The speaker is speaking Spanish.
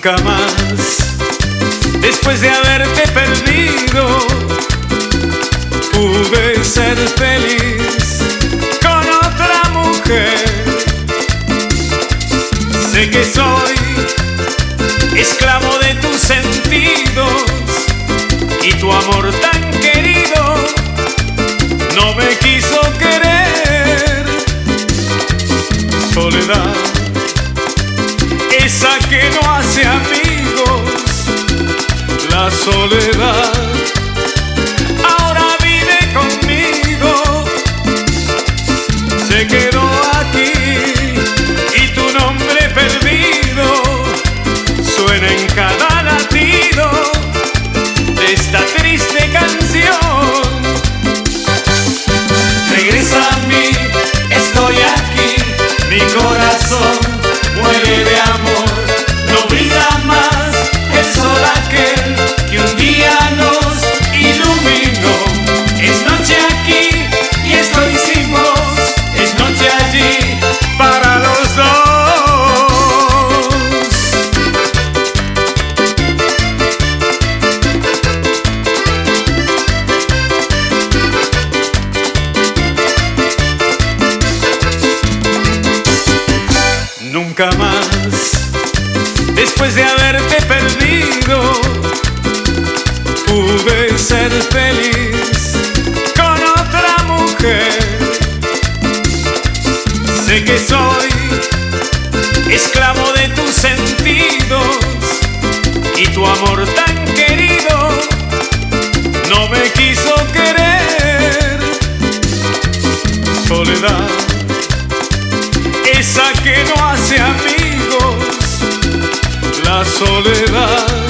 Nunca más, después de haberte perdido, pude ser feliz con otra mujer. Sé que soy esclavo de tus sentidos y tu amor tan querido no me quiso querer. Soledad, esa que no hace amigos, la soledad ahora vive conmigo. Se quedó aquí y tu nombre perdido suena en cada latido de esta triste canción. Regresa a mí, estoy aquí, mi corazón muere de amor. No brilla más el sol aquel que un día nos iluminó. Es noche aquí y estoy sin voz, es noche allí para los dos. Nunca más, después de haberte perdido, pude ser feliz con otra mujer. Sé que soy esclavo de tus sentidos y tu amor tan querido no me quiso querer. Soledad, esa que no hace amigos, la soledad